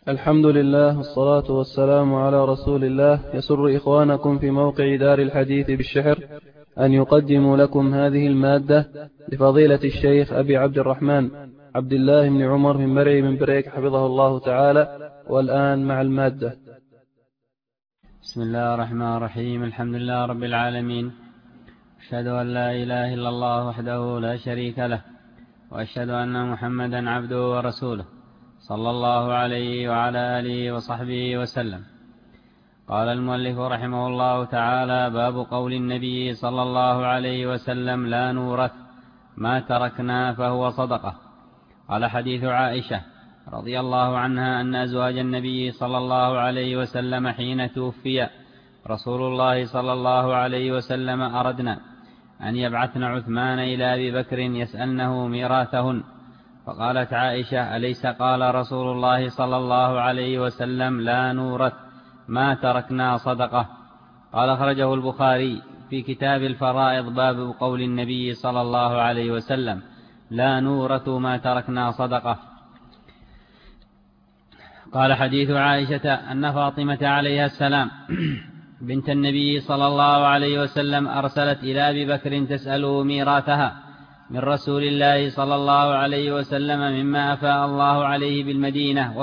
الحمد لله والصلاة والسلام على رسول الله. يسر إخوانكم في موقع دار الحديث بالشحر أن يقدموا لكم هذه المادة لفضيلة الشيخ أبي عبد الرحمن عبد الله بن عمر من مرعي من بريك حفظه الله تعالى. والآن مع المادة. بسم الله الرحمن الرحيم. الحمد لله رب العالمين، أشهد أن لا إله إلا الله وحده لا شريك له، وأشهد أن محمدا عبده ورسوله صلى الله عليه وعلى آله وصحبه وسلم. قال المؤلف رحمه الله تعالى: باب قول النبي صلى الله عليه وسلم: لا نورث ما تركنا فهو صدقة. قال: حديث عائشة رضي الله عنها أن أزواج النبي صلى الله عليه وسلم حين توفي رسول الله صلى الله عليه وسلم أردنا أن يبعثن عثمان إلى أبي بكر يسألنه ميراثهن، فقالت عائشة: أليس قال رسول الله صلى الله عليه وسلم: لا نورث ما تركنا صدقة؟ قال: أخرجه البخاري في كتاب الفرائض باب قول النبي صلى الله عليه وسلم: لا نورث ما تركنا صدقة. قال: حديث عائشة أن فاطمة عليها السلام بنت النبي صلى الله عليه وسلم أرسلت إلى أبي بكر تسأله ميراثها من رسول الله صلى الله عليه وسلم مما أفاء الله عليه بالمدينة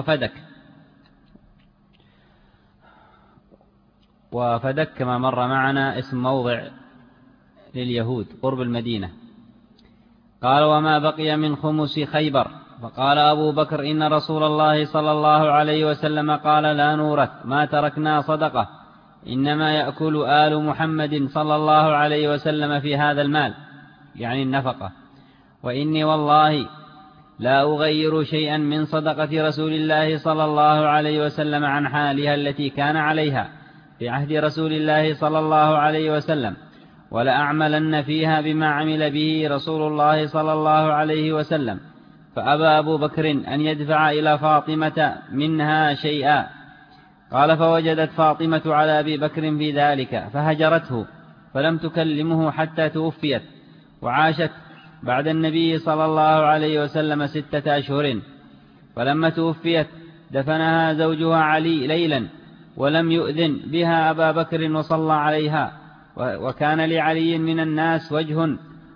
وفدك كما مر معنا اسم موضع لليهود قرب المدينة. قال: وما بقي من خمس خيبر. فقال أبو بكر: إن رسول الله صلى الله عليه وسلم قال: لا نورث ما تركنا صدقة، إنما يأكل آل محمد صلى الله عليه وسلم في هذا المال، يعني النفقة، وإني والله لا أغير شيئا من صدقة رسول الله صلى الله عليه وسلم عن حالها التي كان عليها في عهد رسول الله صلى الله عليه وسلم، ولأعملن فيها بما عمل به رسول الله صلى الله عليه وسلم. فأبى أبو بكر أن يدفع إلى فاطمة منها شيئا. قال: فوجدت فاطمة على أبي بكر في ذلك فهجرته، فلم تكلمه حتى توفيت، وعاشت بعد النبي صلى الله عليه وسلم 6 أشهر. فلما توفيت دفنها زوجها علي ليلا، ولم يؤذن بها أبا بكر وصلى عليها، وكان لعلي من الناس وجه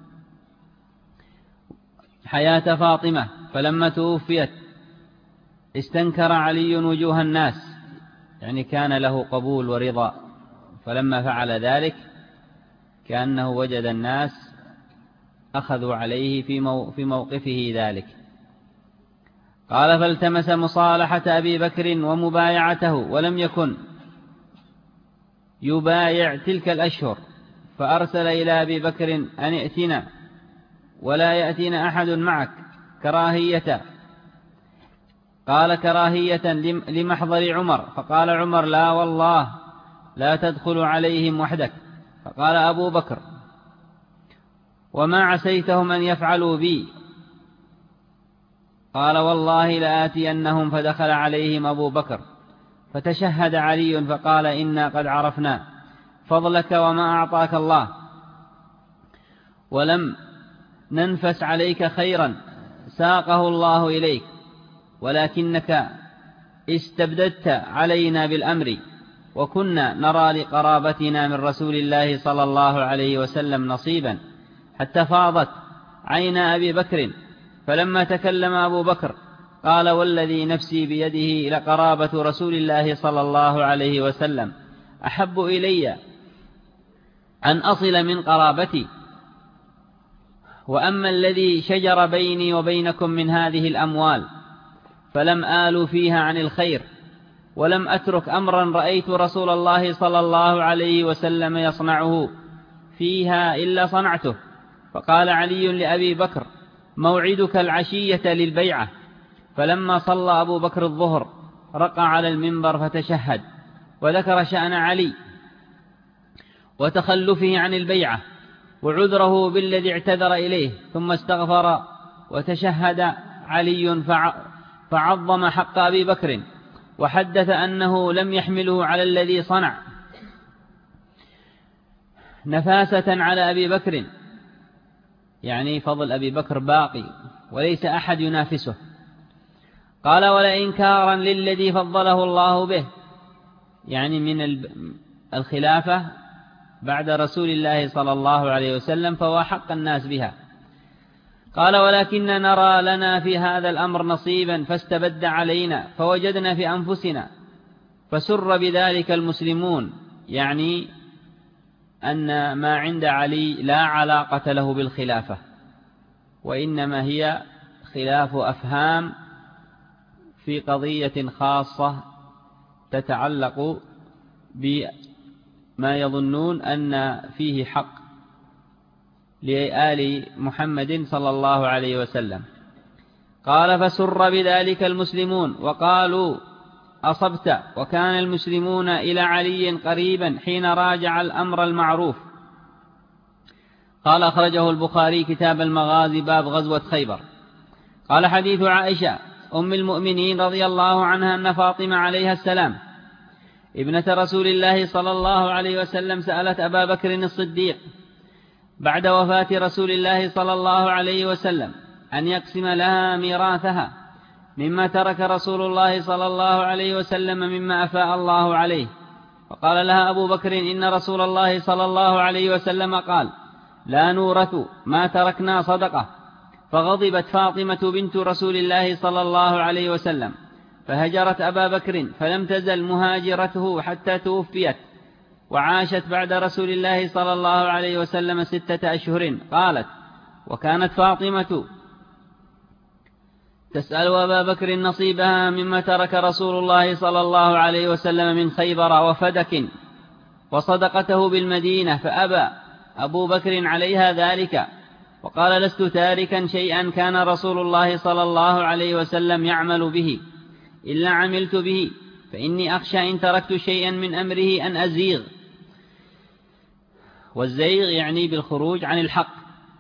حياة فاطمة، فلما توفيت استنكر علي وجوه الناس، يعني كان له قبول ورضا، فلما فعل ذلك كأنه وجد الناس أخذوا عليه في موقفه ذلك. قال: فالتمس مصالحة أبي بكر ومبايعته، ولم يكن يبايع تلك الأشهر، فأرسل إلى أبي بكر أن ائتنا ولا يأتينا أحد معك كراهية. قال: كراهية لمحضر عمر. فقال عمر: لا والله لا تدخل عليهم وحدك. فقال أبو بكر: وما عسيتهم أن يفعلوا بي؟ قال: والله لآتينهم. فدخل عليهم أبو بكر فتشهد علي فقال: إنا قد عرفنا فضلك وما أعطاك الله، ولم ننفس عليك خيرا ساقه الله إليك، ولكنك استبددت علينا بالأمر، وكنا نرى لقرابتنا من رسول الله صلى الله عليه وسلم نصيبا، حتى فاضت عين أبي بكر. فلما تكلم أبو بكر قال: والذي نفسي بيده لقرابة رسول الله صلى الله عليه وسلم أحب إلي أن أصل من قرابتي، وأما الذي شجر بيني وبينكم من هذه الأموال فلم آل فيها عن الخير، ولم أترك أمرا رأيت رسول الله صلى الله عليه وسلم يصنعه فيها إلا صنعته. فقال علي لأبي بكر: موعدك العشية للبيعة. فلما صلى أبو بكر الظهر رقى على المنبر فتشهد، وذكر شأن علي وتخلفه عن البيعة وعذره بالذي اعتذر إليه، ثم استغفر وتشهد علي فعظم حق أبي بكر، وحدث أنه لم يحمله على الذي صنع نفاسة على أبي بكر، يعني فضل أبي بكر باقي وليس أحد ينافسه. قال ولا إنكارا للذي فضله الله به، يعني من الخلافة بعد رسول الله صلى الله عليه وسلم، فهو حق الناس بها. قال ولكن نرى لنا في هذا الأمر نصيبا فاستبد علينا فوجدنا في أنفسنا، فسر بذلك المسلمون، يعني أن ما عند علي لا علاقة له بالخلافة، وإنما هي خلاف أفهام في قضية خاصة تتعلق بما يظنون أن فيه حق لآل محمد صلى الله عليه وسلم. قال فسر بذلك المسلمون وقالوا أصبت، وكان المسلمون إلى علي قريبا حين راجع الأمر المعروف. قال أخرجه البخاري كتاب المغازي باب غزوة خيبر. قال حديث عائشة أم المؤمنين رضي الله عنها أن فاطمة عليها السلام ابنة رسول الله صلى الله عليه وسلم سألت أبا بكر الصديق بعد وفاة رسول الله صلى الله عليه وسلم أن يقسم لها ميراثها مما ترك رسول الله صلى الله عليه وسلم مما أفاء الله عليه. فقال لها أبو بكر إن رسول الله صلى الله عليه وسلم قال لا نورث ما تركنا صدقة. فغضبت فاطمة بنت رسول الله صلى الله عليه وسلم فهجرت أبا بكر، فلم تزل مهاجرته حتى توفيت، وعاشت بعد رسول الله صلى الله عليه وسلم 6 أشهر. قالت وكانت فاطمة تسأل أبا بكر نصيبها مما ترك رسول الله صلى الله عليه وسلم من خيبر وفدك وصدقته بالمدينة، فأبى أبو بكر عليها ذلك، وقال لست تاركا شيئا كان رسول الله صلى الله عليه وسلم يعمل به إلا عملت به، فإني أخشى إن تركت شيئا من أمره أن أزيغ. والزيغ يعني بالخروج عن الحق.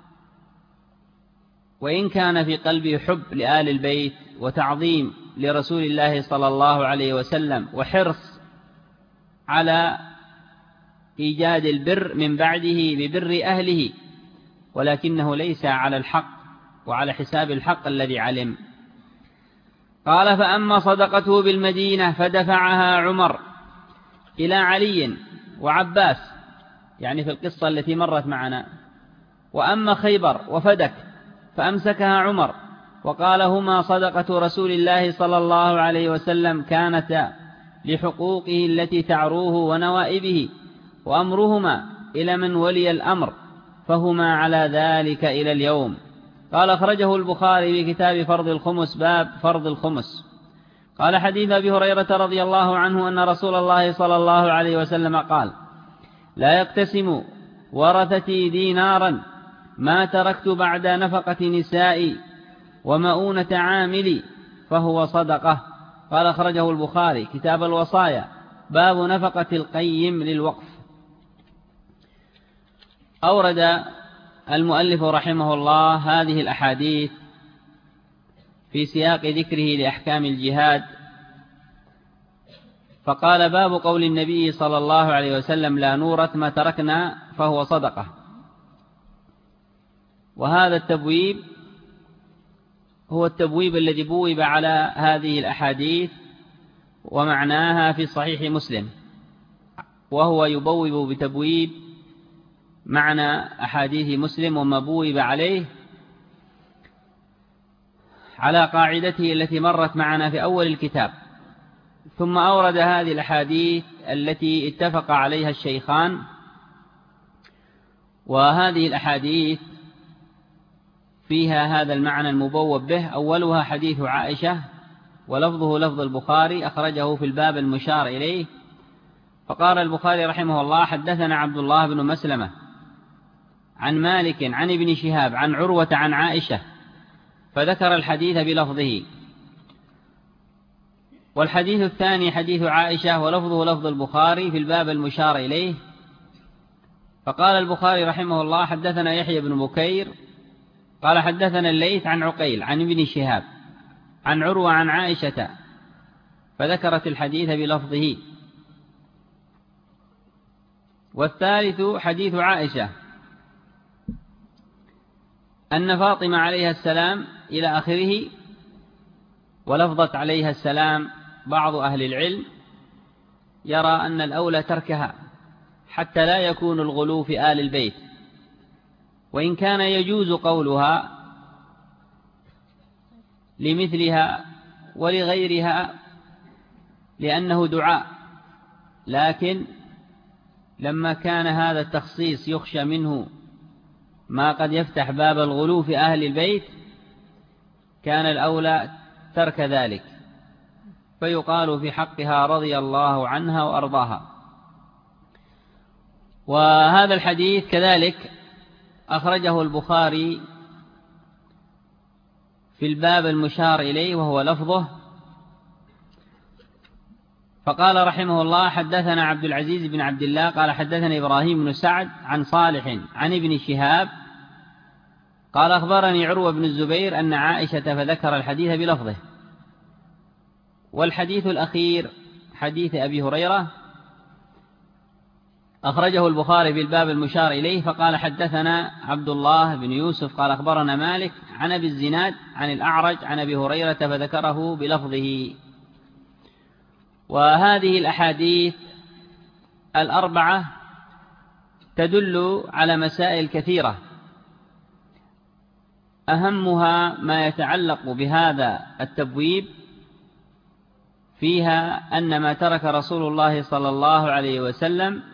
وإن كان في قلبي حب لآل البيت وتعظيم لرسول الله صلى الله عليه وسلم وحرص على إيجاد البر من بعده ببر أهله، ولكنه ليس على الحق وعلى حساب الحق الذي علم. قال فأما صدقته بالمدينة فدفعها عمر إلى علي وعباس، يعني في القصة التي مرت معنا. وأما خيبر وفدك فأمسكها عمر وقال هما صدقة رسول الله صلى الله عليه وسلم كانتا لحقوقه التي تعروه ونوائبه، وأمرهما إلى من ولي الأمر، فهما على ذلك إلى اليوم. قال أخرجه البخاري في كتاب فرض الخمس باب فرض الخمس. قال حديث أبي هريرة رضي الله عنه أن رسول الله صلى الله عليه وسلم قال لا يقتسم ورثتي دينارا ما تركت بعد نفقة نسائي ومؤونة عاملي فهو صدقة. قال أخرجه البخاري كتاب الوصايا باب نفقة القيم للوقف. أورد المؤلف رحمه الله هذه الأحاديث في سياق ذكره لأحكام الجهاد، فقال باب قول النبي صلى الله عليه وسلم لا نورث ما تركنا فهو صدقة. وهذا التبويب هو التبويب الذي بوب على هذه الأحاديث ومعناها في صحيح مسلم، وهو يبوب بتبويب معنى أحاديث مسلم وما بوب عليه على قاعدته التي مرت معنا في أول الكتاب. ثم أورد هذه الأحاديث التي اتفق عليها الشيخان، وهذه الأحاديث فيها هذا المعنى المبوب به. أولها حديث عائشة ولفظه لفظ البخاري أخرجه في الباب المشار إليه. فقال البخاري رحمه الله حدثنا عبد الله بن مسلمة عن مالك عن ابن شهاب عن عروة عن عائشة، فذكر الحديث بلفظه. والحديث الثاني حديث عائشة ولفظه لفظ البخاري في الباب المشار إليه. فقال البخاري رحمه الله حدثنا يحيى بن بكير قال حدثنا الليث عن عقيل عن ابن شهاب عن عروة عن عائشة، فذكرت الحديث بلفظه. والثالث حديث عائشة أن فاطمة عليها السلام إلى آخره ولفظت عليها السلام بعض أهل العلم يرى أن الأولى تركها حتى لا يكون الغلو في آل البيت، وإن كان يجوز قولها لمثلها ولغيرها لأنه دعاء، لكن لما كان هذا التخصيص يخشى منه ما قد يفتح باب الغلو في أهل البيت كان الأولى ترك ذلك، فيقال في حقها رضي الله عنها وأرضاها. وهذا الحديث كذلك أخرجه البخاري في الباب المشار إليه وهو لفظه، فقال رحمه الله: حدثنا عبد العزيز بن عبد الله قال حدثنا إبراهيم بن سعد عن صالح عن ابن شهاب قال أخبرني عروة بن الزبير أن عائشة، فذكر الحديث بلفظه. والحديث الأخير حديث أبي هريرة أخرجه البخاري في الباب المشار إليه، فقال حدثنا عبد الله بن يوسف قال أخبرنا مالك عن أبي الزناد عن الأعرج عن أبي هريرة فذكره بلفظه. وهذه الأحاديث الأربعة تدل على مسائل كثيرة، أهمها ما يتعلق بهذا التبويب، فيها أن ما ترك رسول الله صلى الله عليه وسلم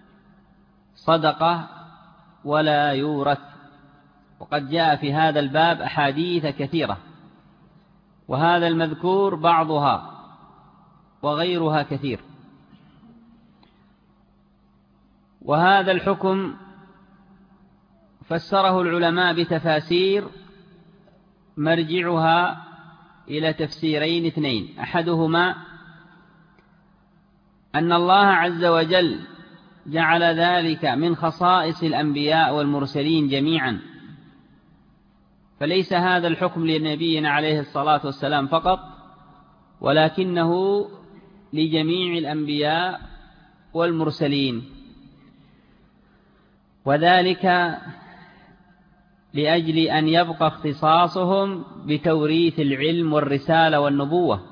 صدقة ولا يورث، وقد جاء في هذا الباب أحاديث كثيرة، وهذا المذكور بعضها وغيرها كثير. وهذا الحكم فسره العلماء بتفاسير مرجعها إلى تفسيرين اثنين: أحدهما أن الله عز وجل جعل ذلك من خصائص الأنبياء والمرسلين جميعا، فليس هذا الحكم لنبينا عليه الصلاة والسلام فقط، ولكنه لجميع الأنبياء والمرسلين، وذلك لأجل أن يبقى اختصاصهم بتوريث العلم والرسالة والنبوة.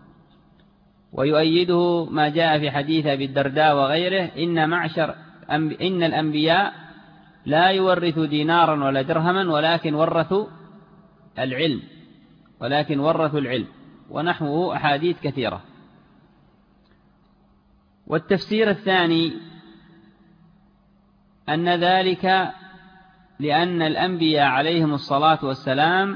ويؤيده ما جاء في حديث أبي الدرداء وغيره: إن الأنبياء لا يورثوا دينارا ولا درهما ولكن ورثوا العلم، ونحوه أحاديث كثيرة. والتفسير الثاني أن ذلك لأن الأنبياء عليهم الصلاة والسلام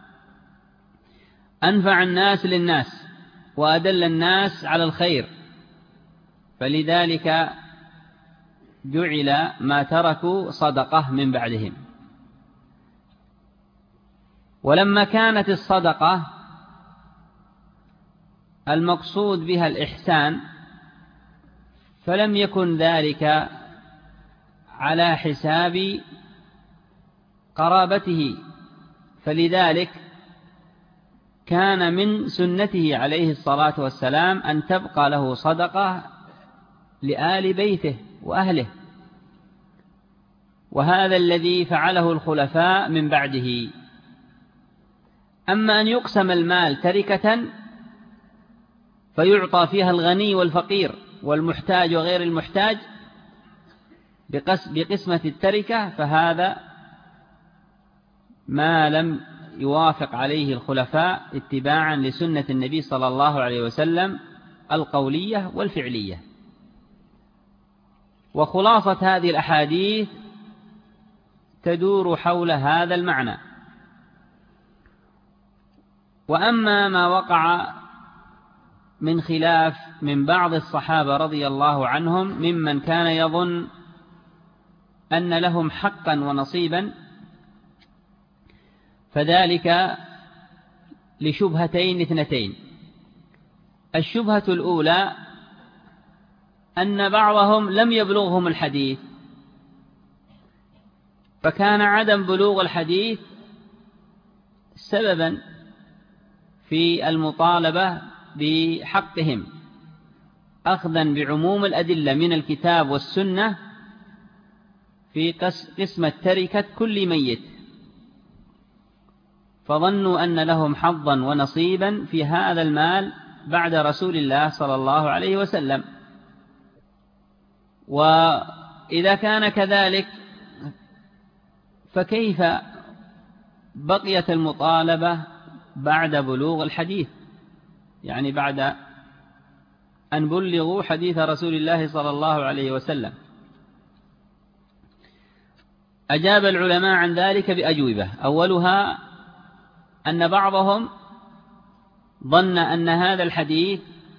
أنفع الناس للناس وأدل الناس على الخير، فلذلك جعل ما تركوا صدقة من بعدهم. ولما كانت الصدقة المقصود بها الإحسان، فلم يكن ذلك على حساب قرابته، فلذلك كان من سنته عليه الصلاة والسلام أن تبقى له صدقة لآل بيته وأهله، وهذا الذي فعله الخلفاء من بعده. أما أن يقسم المال تركة فيعطى فيها الغني والفقير والمحتاج وغير المحتاج بقسمة التركة، فهذا ما لم يوافق عليه الخلفاء اتباعا لسنة النبي صلى الله عليه وسلم القولية والفعلية. وخلاصة هذه الأحاديث تدور حول هذا المعنى. وأما ما وقع من خلاف من بعض الصحابة رضي الله عنهم ممن كان يظن أن لهم حقا ونصيبا، فذلك لشبهتين اثنتين. الشبهة الأولى أن بعضهم لم يبلغهم الحديث، فكان عدم بلوغ الحديث سببا في المطالبة بحقهم، أخذا بعموم الأدلة من الكتاب والسنة في قسمة تركة كل ميت. فظنوا أن لهم حظا ونصيبا في هذا المال بعد رسول الله صلى الله عليه وسلم. وإذا كان كذلك فكيف بقيت المطالبة بعد بلوغ الحديث؟ يعني بعد أن بلغوا حديث رسول الله صلى الله عليه وسلم. أجاب العلماء عن ذلك بأجوبة. أولها أن بعضهم ظن أن هذا الحديث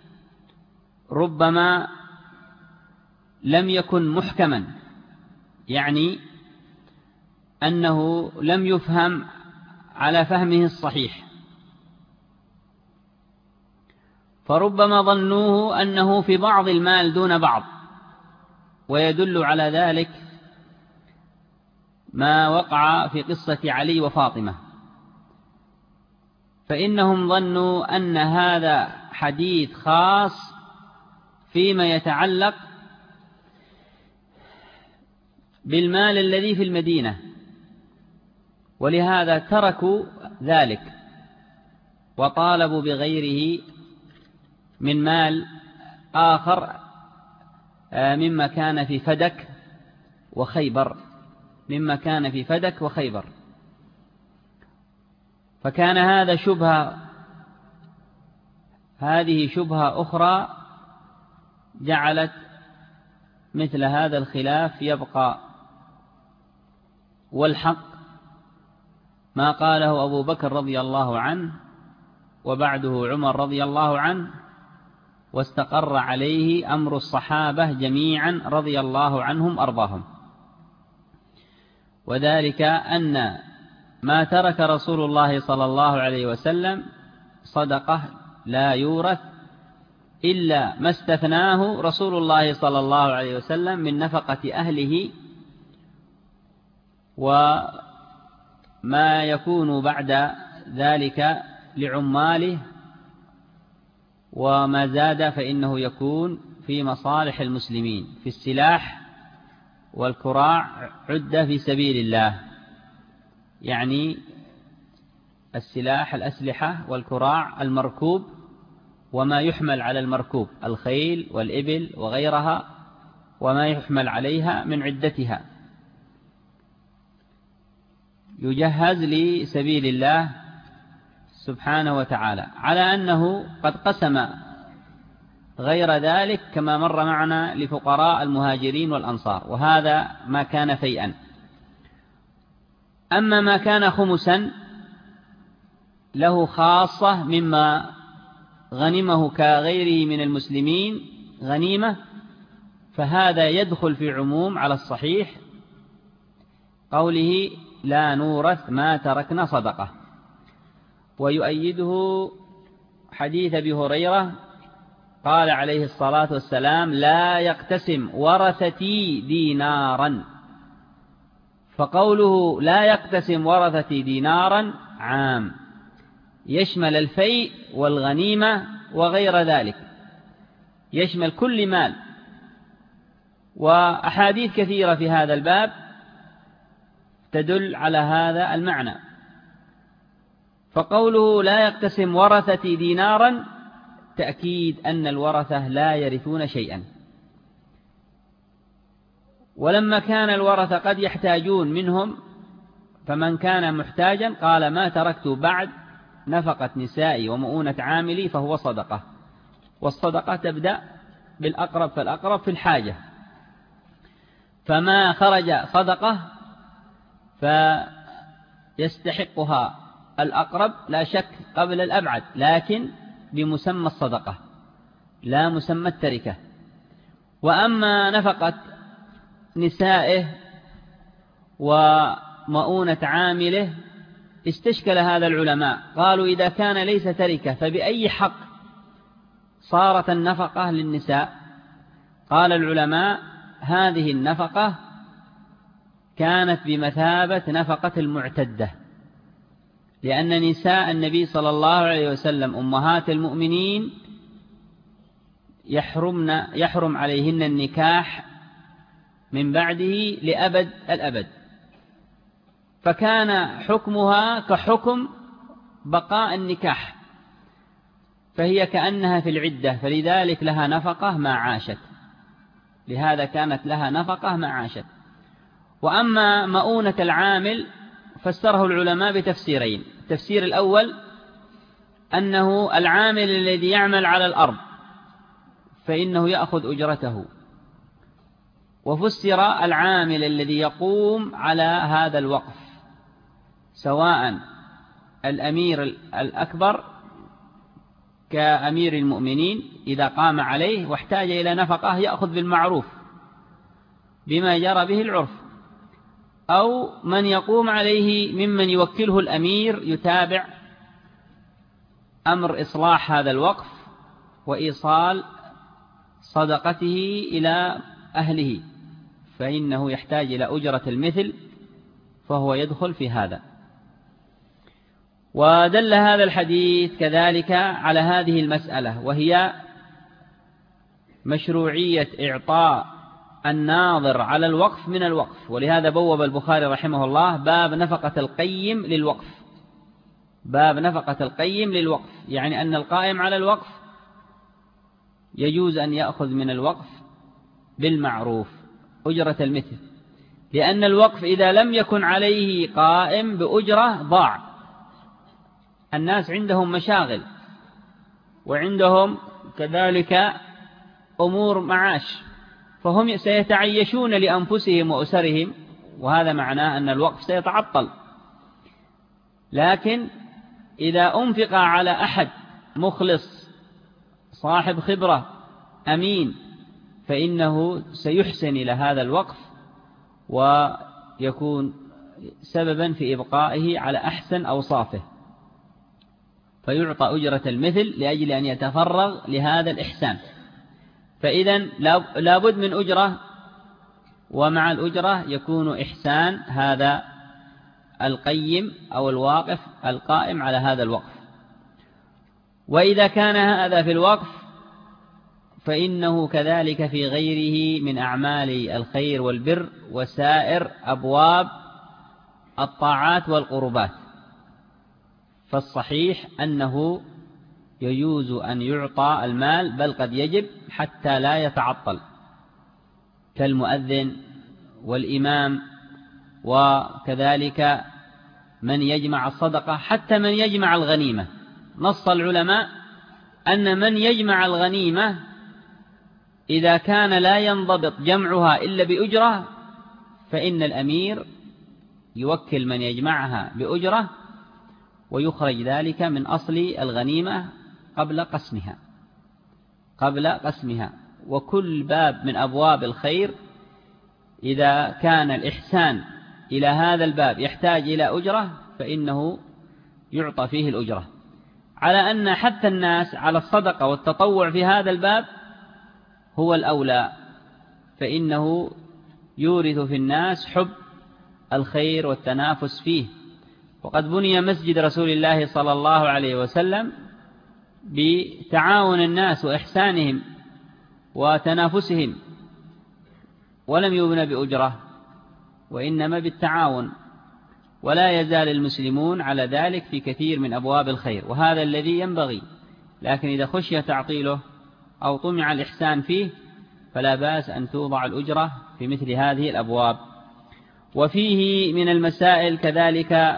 ربما لم يكن محكما، يعني أنه لم يفهم على فهمه الصحيح، فربما ظنوه أنه في بعض المال دون بعض. ويدل على ذلك ما وقع في قصة علي وفاطمة، فإنهم ظنوا أن هذا حديث خاص فيما يتعلق بالمال الذي في المدينة، ولهذا تركوا ذلك وطالبوا بغيره من مال آخر مما كان في فدك وخيبر، فكان هذا هذه شبهة أخرى جعلت مثل هذا الخلاف يبقى. والحق ما قاله أبو بكر رضي الله عنه وبعده عمر رضي الله عنه، واستقر عليه أمر الصحابة جميعا رضي الله عنهم أرضاهم، وذلك أن ما ترك رسول الله صلى الله عليه وسلم صدقة لا يورث إلا ما استثناه رسول الله صلى الله عليه وسلم من نفقة أهله وما يكون بعد ذلك لعماله، وما زاد فإنه يكون في مصالح المسلمين في السلاح والكراع عدة في سبيل الله، يعني السلاح الأسلحة والكراع المركوب وما يحمل على المركوب الخيل والإبل وغيرها وما يحمل عليها من عدتها يجهز لسبيل الله سبحانه وتعالى، على أنه قد قسم غير ذلك كما مر معنا لفقراء المهاجرين والأنصار، وهذا ما كان فيئا. أما ما كان خمسا له خاصة مما غنمه كغيره من المسلمين غنيمة، فهذا يدخل في عموم على الصحيح قوله لا نورث ما تركنا صدقة. ويؤيده حديث أبي هريرة قال عليه الصلاة والسلام لا يقتسم ورثتي دينارا، فقوله لا يقتسم ورثتي دينارا عام يشمل الفيء والغنيمة وغير ذلك، يشمل كل مال، وأحاديث كثيرة في هذا الباب تدل على هذا المعنى. فقوله لا يقتسم ورثتي دينارا تأكيد أن الورثة لا يرثون شيئا، ولما كان الورثة قد يحتاجون منهم فمن كان محتاجا قال ما تركت بعد نفقة نسائي ومؤونة عاملي فهو صدقة، والصدقة تبدأ بالأقرب فالأقرب في الحاجة، فما خرج صدقة فيستحقها الأقرب لا شك قبل الأبعد، لكن بمسمى الصدقة لا مسمى التركة. وأما نفقة نسائه ومؤونة عامله استشكل هذا العلماء، قالوا إذا كان ليس تركة فبأي حق صارت النفقة للنساء؟ قال العلماء هذه النفقة كانت بمثابة نفقة المعتدة، لأن نساء النبي صلى الله عليه وسلم أمهات المؤمنين يحرم عليهن النكاح من بعده لأبد الأبد، فكان حكمها كحكم بقاء النكاح، فهي كأنها في العدة، فلذلك لها نفقة ما عاشت، لهذا كانت لها نفقة ما عاشت. وأما مؤونة العامل فسره العلماء بتفسيرين. التفسير الأول أنه العامل الذي يعمل على الأرض فإنه يأخذ أجرته، وفسر العامل الذي يقوم على هذا الوقف، سواء الأمير الأكبر كأمير المؤمنين إذا قام عليه واحتاج إلى نفقة يأخذ بالمعروف بما جرى به العرف، أو من يقوم عليه ممن يوكله الأمير يتابع أمر إصلاح هذا الوقف وإيصال صدقته إلى أهله، فإنه يحتاج إلى أجرة المثل، فهو يدخل في هذا. ودل هذا الحديث كذلك على هذه المسألة، وهي مشروعية إعطاء الناظر على الوقف من الوقف. ولهذا بوب البخاري رحمه الله باب نفقة القيم للوقف، باب نفقة القيم للوقف، يعني أن القائم على الوقف يجوز أن يأخذ من الوقف بالمعروف أجرة المثل، لأن الوقف إذا لم يكن عليه قائم بأجرة ضاع. الناس عندهم مشاغل وعندهم كذلك أمور معاش، فهم سيتعيشون لأنفسهم وأسرهم، وهذا معناه أن الوقف سيتعطل. لكن إذا أنفق على أحد مخلص صاحب خبرة أمين فإنه سيحسن إلى هذا الوقف ويكون سببا في إبقائه على أحسن أوصافه، فيعطى أجرة المثل لأجل أن يتفرغ لهذا الإحسان. فإذا لابد من أجرة، ومع الأجرة يكون إحسان هذا القيم أو الواقف القائم على هذا الوقف. وإذا كان هذا في الوقف فإنه كذلك في غيره من أعمال الخير والبر وسائر أبواب الطاعات والقربات. فالصحيح أنه يجوز أن يعطى المال، بل قد يجب حتى لا يتعطل، كالمؤذن والإمام، وكذلك من يجمع الصدقة، حتى من يجمع الغنيمة. نص العلماء أن من يجمع الغنيمة إذا كان لا ينضبط جمعها إلا بأجرة فإن الأمير يوكل من يجمعها بأجرة ويخرج ذلك من أصل الغنيمة قبل قسمها. وكل باب من أبواب الخير إذا كان الإحسان إلى هذا الباب يحتاج إلى أجرة فإنه يعطى فيه الأجرة، على أن حث الناس على الصدقة والتطوع في هذا الباب هو الأولى، فإنه يورث في الناس حب الخير والتنافس فيه. وقد بني مسجد رسول الله صلى الله عليه وسلم بتعاون الناس وإحسانهم وتنافسهم، ولم يبنى بأجرة وإنما بالتعاون، ولا يزال المسلمون على ذلك في كثير من أبواب الخير، وهذا الذي ينبغي. لكن إذا خشي تعطيله أو طمع الإحسان فيه فلا بأس أن توضع الأجرة في مثل هذه الأبواب. وفيه من المسائل كذلك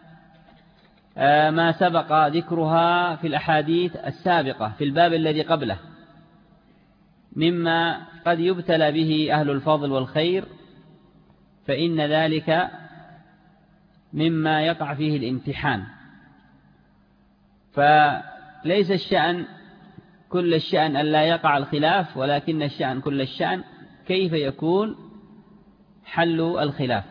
ما سبق ذكرها في الأحاديث السابقة في الباب الذي قبله، مما قد يبتلى به أهل الفضل والخير، فإن ذلك مما يقع فيه الامتحان. فليس الشأن كل الشأن أن لا يقع الخلاف، ولكن الشأن كل الشأن كيف يكون حل الخلاف.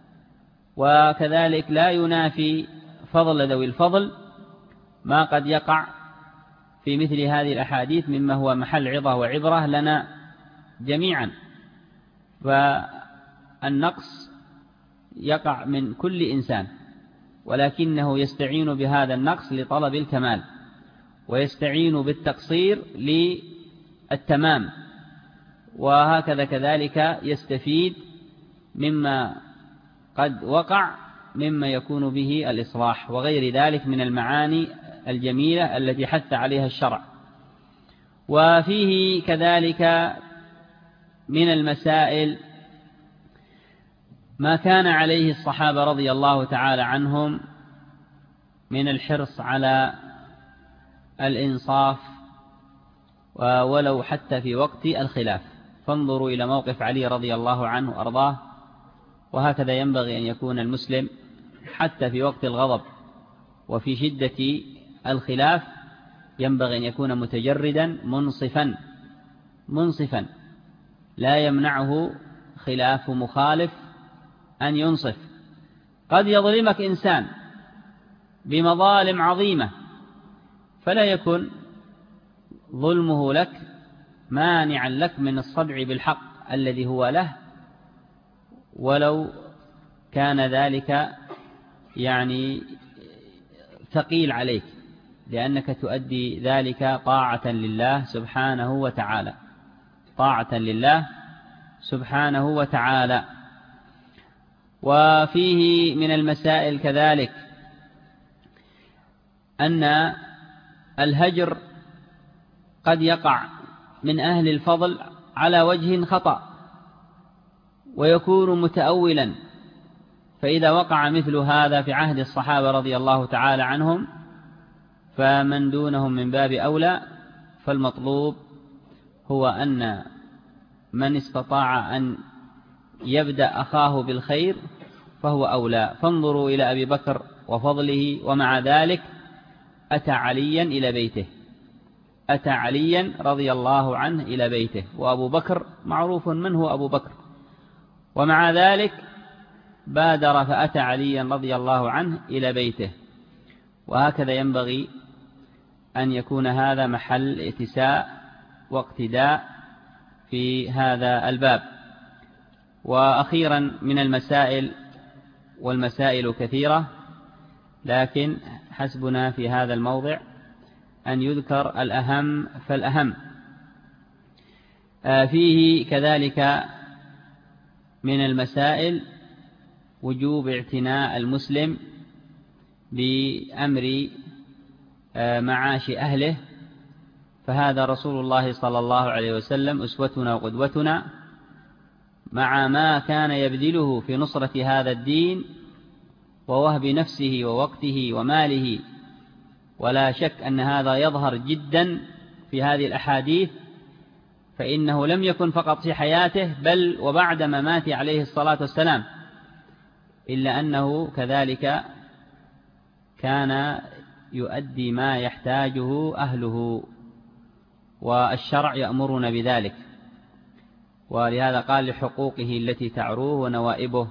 وكذلك لا ينافي فضل ذوي الفضل ما قد يقع في مثل هذه الأحاديث مما هو محل عظة وعبرة لنا جميعا. فالنقص يقع من كل إنسان، ولكنه يستعين بهذا النقص لطلب الكمال، ويستعين بالتقصير للتمام، وهكذا كذلك يستفيد مما قد وقع مما يكون به الإصلاح وغير ذلك من المعاني الجميلة التي حث عليها الشرع. وفيه كذلك من المسائل ما كان عليه الصحابة رضي الله تعالى عنهم من الحرص على الإنصاف ولو حتى في وقت الخلاف. فانظروا إلى موقف علي رضي الله عنه وأرضاه. وهكذا ينبغي أن يكون المسلم حتى في وقت الغضب وفي شدة الخلاف، ينبغي أن يكون متجردا منصفا لا يمنعه خلاف مخالف أن ينصف. قد يظلمك إنسان بمظالم عظيمة، فلا يكن ظلمه لك مانعا لك من الصدع بالحق الذي هو له، ولو كان ذلك يعني ثقيل عليك، لأنك تؤدي ذلك طاعة لله سبحانه وتعالى، طاعة لله سبحانه وتعالى. وفيه من المسائل كذلك أن الهجر قد يقع من أهل الفضل على وجه خطأ ويكون متأولا، فإذا وقع مثل هذا في عهد الصحابة رضي الله تعالى عنهم فمن دونهم من باب أولى. فالمطلوب هو أن من استطاع أن يبدأ أخاه بالخير فهو أولى. فانظروا إلى أبي بكر وفضله، ومع ذلك أتى عليا إلى بيته، أتى عليا رضي الله عنه إلى بيته، وأبو بكر معروف من هو أبو بكر، ومع ذلك بادر فأتى عليا رضي الله عنه إلى بيته. وهكذا ينبغي أن يكون هذا محل اتساء واقتداء في هذا الباب. وأخيرا من المسائل، والمسائل كثيرة لكن حسبنا في هذا الموضع أن يذكر الأهم فالأهم. فيه كذلك من المسائل وجوب اعتناء المسلم بأمر معاش أهله، فهذا رسول الله صلى الله عليه وسلم أسوتنا وقدوتنا، مع ما كان يبذله في نصرة هذا الدين ووهب نفسه ووقته وماله. ولا شك أن هذا يظهر جدا في هذه الأحاديث، فإنه لم يكن فقط في حياته بل وبعد مماته عليه الصلاة والسلام، إلا أنه كذلك كان يؤدي ما يحتاجه أهله، والشرع يأمرنا بذلك. ولهذا قال لحقوقه التي تعروه ونوائبه،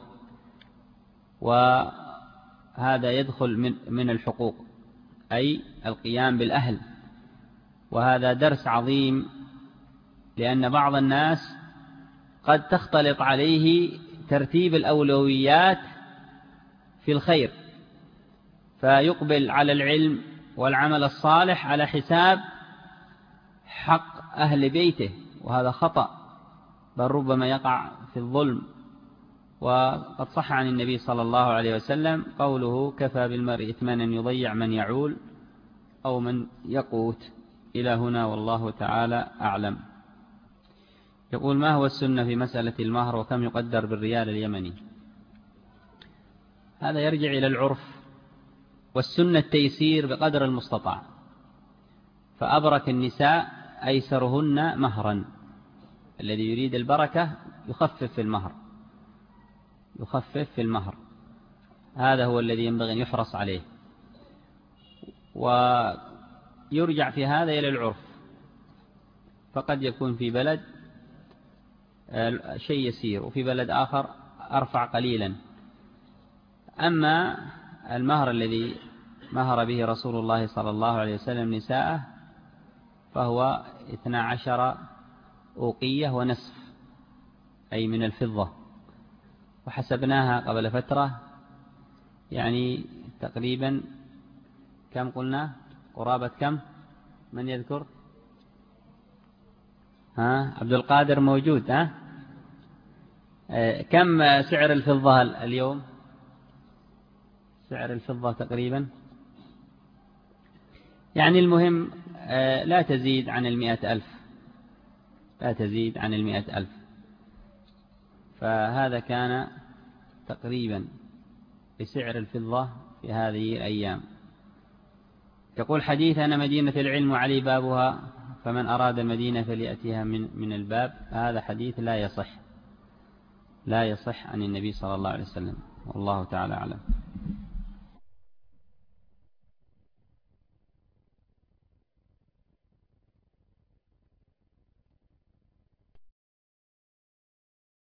وهذا يدخل من الحقوق أي القيام بالأهل. وهذا درس عظيم، لأن بعض الناس قد تختلط عليه ترتيب الأولويات في الخير، فيقبل على العلم والعمل الصالح على حساب حق أهل بيته، وهذا خطأ، بل ربما يقع في الظلم. وقد صح عن النبي صلى الله عليه وسلم قوله: كفى بالمرء إثما أن يضيع من يعول أو من يقوت. إلى هنا والله تعالى أعلم. يقول: ما هو السنة في مسألة المهر، وكم يقدر بالريال اليمني؟ هذا يرجع إلى العرف، والسنة التيسير بقدر المستطاع، فأبرك النساء أيسرهن مهرا. الذي يريد البركة يخفف في المهر، هذا هو الذي ينبغي أن يحرص عليه. ويرجع في هذا إلى العرف، فقد يكون في بلد شيء يسير وفي بلد آخر أرفع قليلا. أما المهر الذي مهر به رسول الله صلى الله عليه وسلم نساءه فهو 12 أوقية ونصف، أي من الفضة، وحسبناها قبل فترة، يعني تقريبا كم قلنا؟ قرابة كم؟ من يذكر؟ عبد القادر موجود. كم سعر الفضة اليوم؟ سعر الفضة تقريبا، يعني المهم لا تزيد عن 100,000، لا تزيد عن 100,000. فهذا كان تقريبا بسعر الفضة في هذه الأيام. يقول حديث أنا مدينة العلم وعلي بابها، فمن أراد المدينة فليأتيها من الباب. هذا حديث لا يصح عن النبي صلى الله عليه وسلم، والله تعالى أعلم.